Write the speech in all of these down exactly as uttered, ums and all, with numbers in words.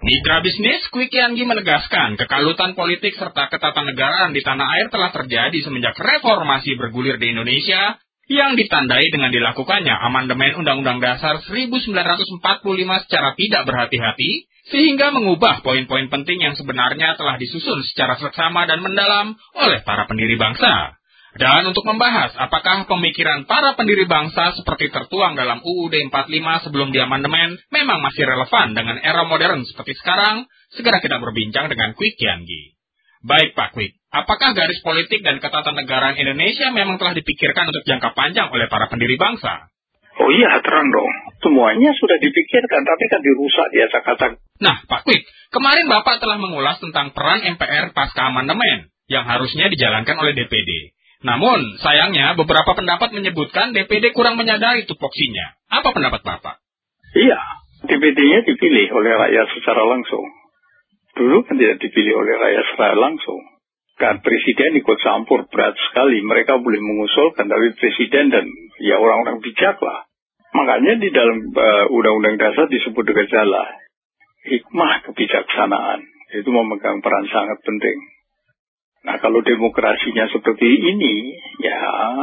Mitra bisnis Kwik Kiangi menegaskan kekalutan politik serta ketatanegaraan di tanah air telah terjadi semenjak reformasi bergulir di Indonesia yang ditandai dengan dilakukannya amandemen Undang-Undang Dasar seribu sembilan ratus empat puluh lima secara tidak berhati-hati, sehingga mengubah poin-poin penting yang sebenarnya telah disusun secara seksama dan mendalam oleh para pendiri bangsa. Dan untuk membahas apakah pemikiran para pendiri bangsa seperti tertuang dalam U U D empat puluh lima sebelum diamandemen memang masih relevan dengan era modern seperti sekarang, segera kita berbincang dengan Kwik Kiangi. Baik Pak Kwik, apakah garis politik dan ketatanegaraan Indonesia memang telah dipikirkan untuk jangka panjang oleh para pendiri bangsa? Oh iya, terang dong. Semuanya sudah dipikirkan, tapi kan dirusak di acak-acak. Nah, Pak Kwik, kemarin Bapak telah mengulas tentang peran M P R pasca amandemen yang harusnya dijalankan oleh D P D. Namun, sayangnya beberapa pendapat menyebutkan D P D kurang menyadari tupoksinya. Apa pendapat Bapak? Iya, D P D-nya dipilih oleh rakyat secara langsung. Dulu kan tidak dipilih oleh rakyat secara langsung. Kan presiden ikut campur berat sekali. Mereka boleh mengusulkan, tapi presiden dan ya orang-orang bijak lah. Makanya di dalam uh, Undang-Undang Dasar disebut dengan jelas hikmah kebijaksanaan. Itu memegang peran sangat penting. Nah, kalau demokrasinya seperti ini, ya,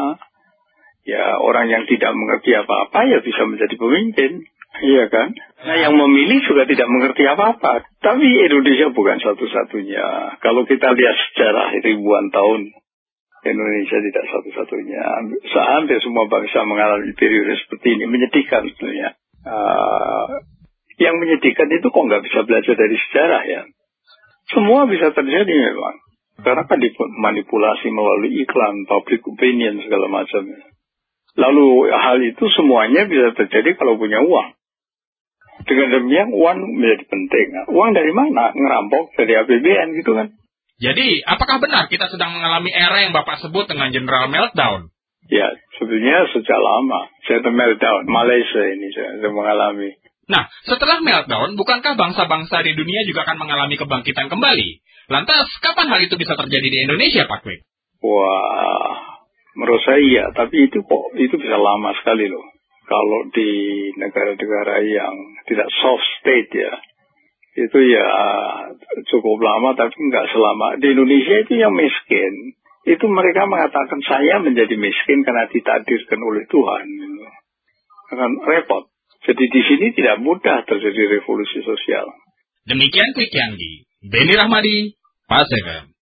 ya orang yang tidak mengerti apa-apa ya bisa menjadi pemimpin, iya kan? Nah, yang memilih juga tidak mengerti apa-apa. Tapi Indonesia bukan satu-satunya. Kalau kita lihat sejarah ribuan tahun, Indonesia tidak satu-satunya. Hampir semua bangsa mengalami periode seperti ini, menyedihkan sebenarnya. Uh, yang menyedihkan itu kok nggak bisa belajar dari sejarah ya? Semua bisa terjadi memang. Karena kan dimanipulasi melalui iklan, public opinion, segala macam. Lalu hal itu semuanya bisa terjadi kalau punya uang. Dengan demikian uang menjadi penting. Uang dari mana? Ngerampok dari A P B N gitu kan. Jadi, apakah benar kita sedang mengalami era yang Bapak sebut dengan general meltdown? Ya, sebetulnya sejak lama. Saya meltdown, Malaysia ini saya mengalami. Nah, setelah meltdown, bukankah bangsa-bangsa di dunia juga akan mengalami kebangkitan kembali? Lantas, kapan hal itu bisa terjadi di Indonesia, Pak Kwik? Wah, menurut saya iya, tapi itu kok itu bisa lama sekali loh. Kalau di negara-negara yang tidak soft state ya, itu ya cukup lama, tapi nggak selama. Di Indonesia itu yang miskin, itu mereka mengatakan saya menjadi miskin karena ditakdirkan oleh Tuhan. Gitu. Akan repot. Jadi di sini tidak mudah terjadi revolusi sosial. Demikian Kwik Kiangi. Beni Rahmadi, Pas F M.